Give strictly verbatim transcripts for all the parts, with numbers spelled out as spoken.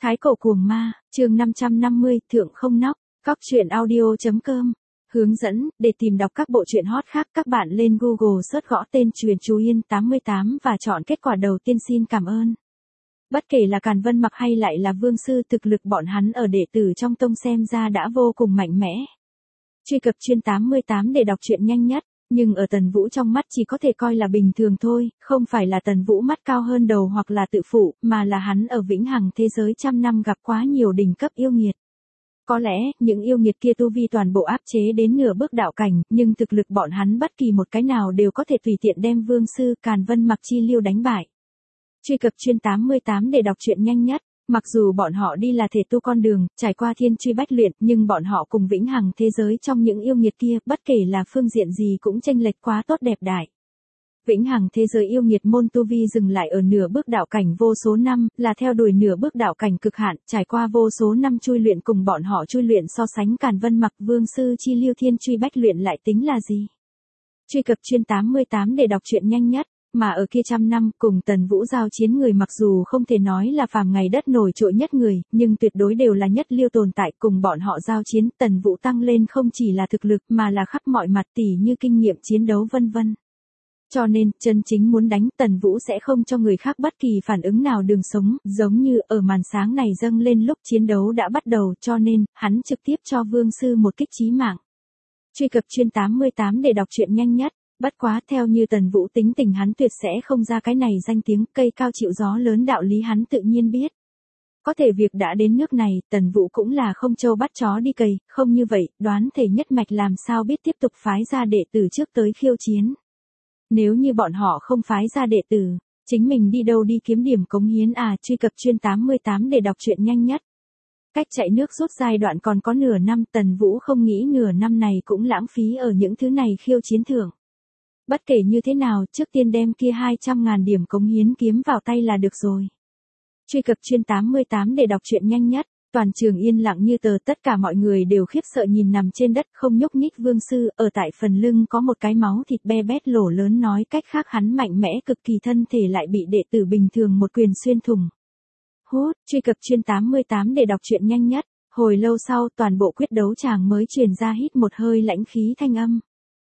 Thái cổ cuồng ma, chương năm trăm năm mươi, thượng không nóc, cóc truyện audio.com. Hướng dẫn, để tìm đọc các bộ truyện hot khác các bạn lên Google search gõ tên Truyện Chú Yên tám mươi tám và chọn kết quả đầu tiên xin cảm ơn. Bất kể là Càn Vân Mặc hay lại là Vương Sư, thực lực bọn hắn ở đệ tử trong tông xem ra đã vô cùng mạnh mẽ. Truy cập chuyên tám mươi tám để đọc truyện nhanh nhất, nhưng ở Tần Vũ trong mắt chỉ có thể coi là bình thường thôi, không phải là Tần Vũ mắt cao hơn đầu hoặc là tự phụ, mà là hắn ở vĩnh hằng thế giới trăm năm gặp quá nhiều đỉnh cấp yêu nghiệt. Có lẽ, những yêu nghiệt kia tu vi toàn bộ áp chế đến nửa bước đạo cảnh, nhưng thực lực bọn hắn bất kỳ một cái nào đều có thể tùy tiện đem Vương Sư, Càn Vân Mặc chi liêu đánh bại. Truy cập chuyên tám mươi tám để đọc truyện nhanh nhất. Mặc dù bọn họ đi là thể tu con đường, trải qua thiên truy bách luyện, nhưng bọn họ cùng vĩnh hằng thế giới trong những yêu nghiệt kia, bất kể là phương diện gì cũng chênh lệch quá tốt đẹp đại. Vĩnh hằng thế giới yêu nghiệt môn tu vi dừng lại ở nửa bước đạo cảnh vô số năm, là theo đuổi nửa bước đạo cảnh cực hạn, trải qua vô số năm chui luyện cùng bọn họ chui luyện so sánh Càn Vân Mặc Vương Sư chi liêu thiên truy bách luyện lại tính là gì? Truy cập chuyên tám mươi tám để đọc truyện nhanh nhất. Mà ở kia trăm năm, cùng Tần Vũ giao chiến người mặc dù không thể nói là phàm ngày đất nổi trội nhất người, nhưng tuyệt đối đều là nhất liêu tồn tại. Cùng bọn họ giao chiến, Tần Vũ tăng lên không chỉ là thực lực mà là khắp mọi mặt, tỉ như kinh nghiệm chiến đấu vân vân. Cho nên, chân chính muốn đánh, Tần Vũ sẽ không cho người khác bất kỳ phản ứng nào đường sống, giống như ở màn sáng này dâng lên lúc chiến đấu đã bắt đầu, cho nên, hắn trực tiếp cho Vương Sư một kích chí mạng. Truy cập chuyên tám mươi tám để đọc truyện nhanh nhất. Bất quá, theo như Tần Vũ tính tình hắn tuyệt sẽ không ra cái này danh tiếng, cây cao chịu gió lớn đạo lý hắn tự nhiên biết. Có thể việc đã đến nước này, Tần Vũ cũng là không trâu bắt chó đi cày, không như vậy, đoán thể nhất mạch làm sao biết tiếp tục phái ra đệ tử trước tới khiêu chiến. Nếu như bọn họ không phái ra đệ tử, chính mình đi đâu đi kiếm điểm cống hiến à? Truy cập chuyên tám mươi tám để đọc truyện nhanh nhất. Cách chạy nước rút giai đoạn còn có nửa năm, Tần Vũ không nghĩ nửa năm này cũng lãng phí ở những thứ này khiêu chiến thưởng. Bất kể như thế nào, trước tiên đem kia hai trăm ngàn điểm cống hiến kiếm vào tay là được rồi. Truy cập chuyên tám mươi tám để đọc truyện nhanh nhất. Toàn trường yên lặng như tờ, tất cả mọi người đều khiếp sợ nhìn nằm trên đất không nhúc nhích Vương Sư, ở tại phần lưng có một cái máu thịt be bét lỗ lớn, nói cách khác hắn mạnh mẽ cực kỳ, thân thể lại bị đệ tử bình thường một quyền xuyên thủng. Hút, truy cập chuyên tám mươi tám để đọc truyện nhanh nhất. Hồi lâu sau, toàn bộ quyết đấu tràng mới truyền ra hít một hơi lãnh khí thanh âm.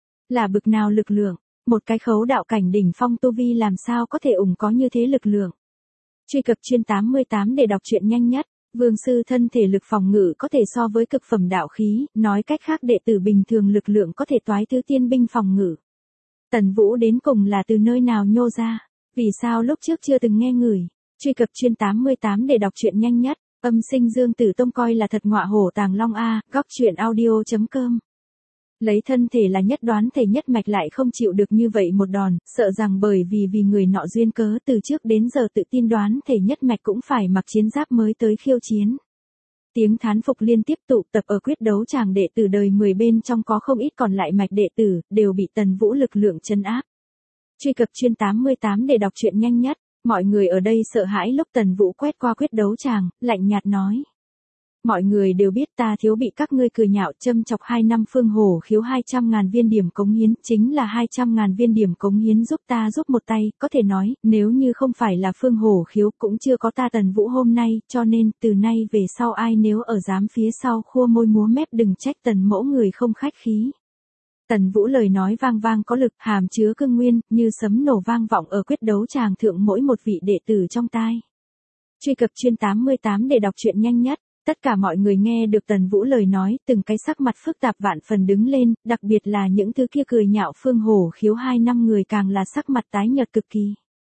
Là bực nào lực lượng, một cái khấu đạo cảnh đỉnh phong tu vi làm sao có thể ủng có như thế lực lượng. Truy cập chuyên tám mươi tám để đọc truyện nhanh nhất. Vương Sư thân thể lực phòng ngự có thể so với cực phẩm đạo khí, nói cách khác đệ tử bình thường lực lượng có thể toái thứ tiên binh phòng ngự. Tần Vũ đến cùng là từ nơi nào nhô ra, vì sao lúc trước chưa từng nghe ngửi. Truy cập chuyên tám mươi tám để đọc truyện nhanh nhất. Âm sinh Dương Tử Tông coi là thật ngọa hổ tàng long a, góc truyện audio.com. Lấy thân thể là nhất đoán thể nhất mạch lại không chịu được như vậy một đòn, sợ rằng bởi vì vì người nọ duyên cớ từ trước đến giờ tự tin đoán thể nhất mạch cũng phải mặc chiến giáp mới tới khiêu chiến. Tiếng thán phục liên tiếp tụ tập ở quyết đấu tràng, đệ tử đời mười bên trong có không ít còn lại mạch đệ tử, đều bị Tần Vũ lực lượng trấn áp. Truy cập chuyên tám mươi tám để đọc truyện nhanh nhất. Mọi người ở đây sợ hãi lúc Tần Vũ quét qua quyết đấu tràng, lạnh nhạt nói. Mọi người đều biết ta thiếu bị các ngươi cười nhạo châm chọc hai năm Phương Hổ khiếu hai trăm ngàn viên điểm cống hiến, chính là hai trăm ngàn viên điểm cống hiến giúp ta giúp một tay, có thể nói, nếu như không phải là Phương Hổ khiếu cũng chưa có ta Tần Vũ hôm nay, cho nên, từ nay về sau ai nếu ở dám phía sau khua môi múa mép đừng trách Tần mẫu người không khách khí. Tần Vũ lời nói vang vang có lực, hàm chứa cương nguyên, như sấm nổ vang vọng ở quyết đấu tràng thượng mỗi một vị đệ tử trong tai. Truy cập chuyên tám mươi tám để đọc truyện nhanh nhất. Tất cả mọi người nghe được Tần Vũ lời nói, từng cái sắc mặt phức tạp vạn phần đứng lên, đặc biệt là những thứ kia cười nhạo Phương Hổ khiếu hai năm người càng là sắc mặt tái nhợt cực kỳ.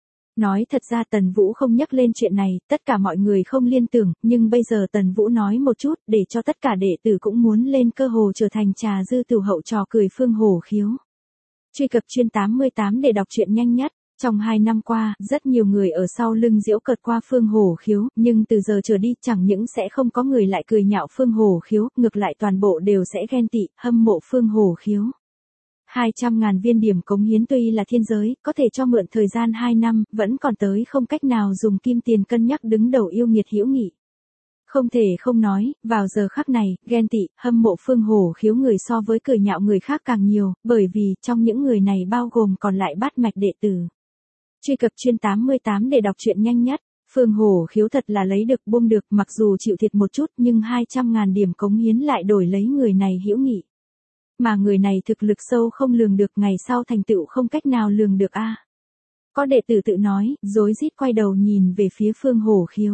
Nói thật ra Tần Vũ không nhắc lên chuyện này, tất cả mọi người không liên tưởng, nhưng bây giờ Tần Vũ nói một chút, để cho tất cả đệ tử cũng muốn lên cơ hồ trở thành trà dư tiểu hậu trò cười Phương Hổ khiếu. Truy cập chuyên tám mươi tám để đọc truyện nhanh nhất. Trong hai năm qua, rất nhiều người ở sau lưng giễu cợt qua Phương Hổ khiếu, nhưng từ giờ trở đi chẳng những sẽ không có người lại cười nhạo Phương Hổ khiếu, ngược lại toàn bộ đều sẽ ghen tị, hâm mộ Phương Hổ khiếu. hai trăm ngàn viên điểm cống hiến tuy là thiên giới, có thể cho mượn thời gian hai năm, vẫn còn tới không cách nào dùng kim tiền cân nhắc đứng đầu yêu nghiệt hữu nghị. Không thể không nói, vào giờ khắc này, ghen tị, hâm mộ Phương Hổ khiếu người so với cười nhạo người khác càng nhiều, bởi vì trong những người này bao gồm còn lại bát mạch đệ tử. Truy cập chuyên tám mươi tám để đọc truyện nhanh nhất. Phương Hổ Khiếu thật là lấy được buông được, mặc dù chịu thiệt một chút nhưng hai trăm ngàn điểm cống hiến lại đổi lấy người này hữu nghị. Mà người này thực lực sâu không lường được, ngày sau thành tựu không cách nào lường được a. Có đệ tử tự nói, rối rít quay đầu nhìn về phía Phương Hổ Khiếu.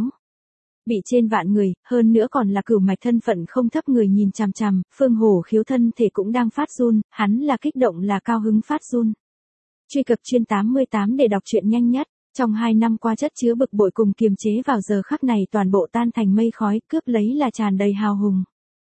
Bị trên vạn người, hơn nữa còn là cửu mạch thân phận không thấp người nhìn chằm chằm, Phương Hổ Khiếu thân thể cũng đang phát run, hắn là kích động là cao hứng phát run. Truy cập chuyên tám mươi tám để đọc truyện nhanh nhất. Trong hai năm qua chất chứa bực bội cùng kiềm chế vào giờ khắc này toàn bộ tan thành mây khói, cướp lấy là tràn đầy hào hùng.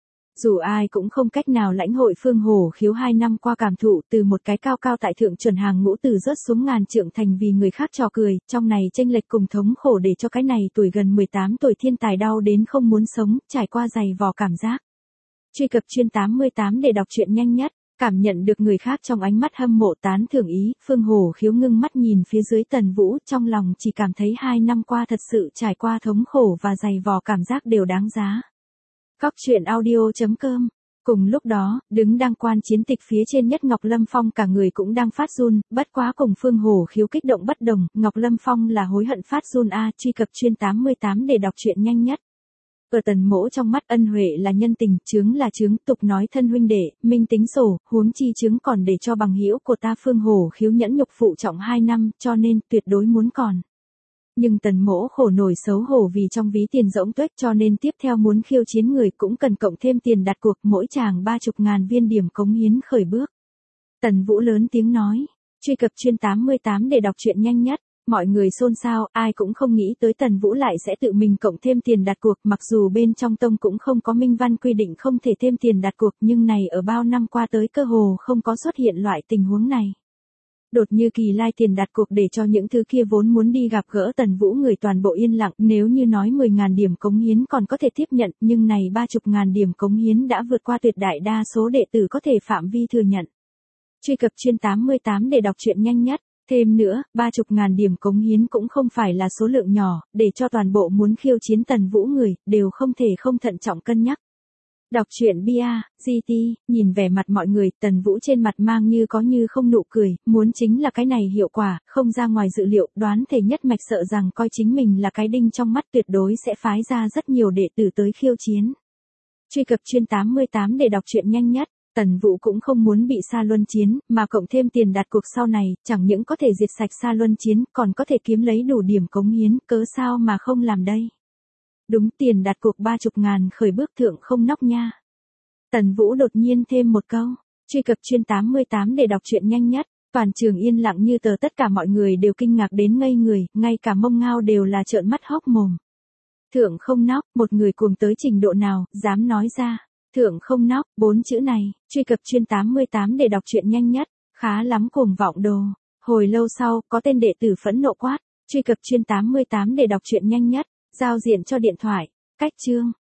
Dù ai cũng không cách nào lãnh hội Phương Hổ Khiếu hai năm qua cảm thụ, từ một cái cao cao tại thượng chuẩn hàng ngũ từ rớt xuống ngàn trượng thành vì người khác trò cười, trong này chênh lệch cùng thống khổ để cho cái này tuổi gần mười tám tuổi thiên tài đau đến không muốn sống, trải qua dày vò cảm giác. Truy cập chuyên tám mươi tám để đọc truyện nhanh nhất. Cảm nhận được người khác trong ánh mắt hâm mộ tán thưởng ý, Phương Hổ Khiếu ngưng mắt nhìn phía dưới Tần Vũ, trong lòng chỉ cảm thấy hai năm qua thật sự trải qua thống khổ và dày vò cảm giác đều đáng giá. Góc truyện audio chấm com. Cùng lúc đó, đứng đang quan chiến tịch phía trên nhất Ngọc Lâm Phong cả người cũng đang phát run, bất quá cùng Phương Hổ Khiếu kích động bất đồng, Ngọc Lâm Phong là hối hận phát run a. Truy cập chuyên tám mươi tám để đọc truyện nhanh nhất. Ở Tần Mỗ trong mắt ân huệ là nhân tình, chướng là chướng, tục nói thân huynh đệ, minh tính sổ, huống chi chướng còn để cho bằng hữu của ta. Phương Hổ Khiếu nhẫn nhục phụ trọng hai năm, cho nên tuyệt đối muốn còn. Nhưng Tần Mỗ khổ nổi xấu hổ vì trong ví tiền rỗng tuếch, cho nên tiếp theo muốn khiêu chiến người cũng cần cộng thêm tiền đặt cuộc, mỗi chàng ba chục ngàn viên điểm cống hiến khởi bước. Tần Vũ lớn tiếng nói, truy cập chuyên tám mươi tám để đọc truyện nhanh nhất. Mọi người xôn xao, ai cũng không nghĩ tới Tần Vũ lại sẽ tự mình cộng thêm tiền đặt cuộc, mặc dù bên trong tông cũng không có minh văn quy định không thể thêm tiền đặt cuộc, nhưng này ở bao năm qua tới cơ hồ không có xuất hiện loại tình huống này. Đột như kỳ lai tiền đặt cuộc để cho những thứ kia vốn muốn đi gặp gỡ Tần Vũ người toàn bộ yên lặng, nếu như nói mười ngàn điểm cống hiến còn có thể tiếp nhận, nhưng này ba mươi ngàn điểm cống hiến đã vượt qua tuyệt đại đa số đệ tử có thể phạm vi thừa nhận. Truy cập chuyên tám mươi tám để đọc truyện nhanh nhất. Thêm nữa, ba mươi ngàn điểm cống hiến cũng không phải là số lượng nhỏ, để cho toàn bộ muốn khiêu chiến Tần Vũ người, đều không thể không thận trọng cân nhắc. Đọc truyện bê a, giê tê, nhìn vẻ mặt mọi người, Tần Vũ trên mặt mang như có như không nụ cười, muốn chính là cái này hiệu quả, không ra ngoài dự liệu, đoán thể nhất mạch sợ rằng coi chính mình là cái đinh trong mắt tuyệt đối sẽ phái ra rất nhiều đệ tử tới khiêu chiến. Truy cập chuyên tám mươi tám để đọc truyện nhanh nhất. Tần Vũ cũng không muốn bị Sa Luân chiến, mà cộng thêm tiền đặt cuộc sau này, chẳng những có thể diệt sạch Sa Luân chiến, còn có thể kiếm lấy đủ điểm cống hiến, cớ sao mà không làm đây. Đúng, tiền đặt cuộc ba mươi ngàn khởi bước thượng không nóc nha. Tần Vũ đột nhiên thêm một câu, truy cập chuyên tám mươi tám để đọc truyện nhanh nhất. Toàn trường yên lặng như tờ, tất cả mọi người đều kinh ngạc đến ngây người, ngay cả Mông Ngao đều là trợn mắt hốc mồm. Thượng không nóc, một người cuồng tới trình độ nào, dám nói ra. Thượng không nóc, bốn chữ này, truy cập chuyên tám mươi tám để đọc truyện nhanh nhất, khá lắm cuồng vọng đồ. Hồi lâu sau, có tên đệ tử phẫn nộ quát, truy cập chuyên tám mươi tám để đọc truyện nhanh nhất, giao diện cho điện thoại, cách chương.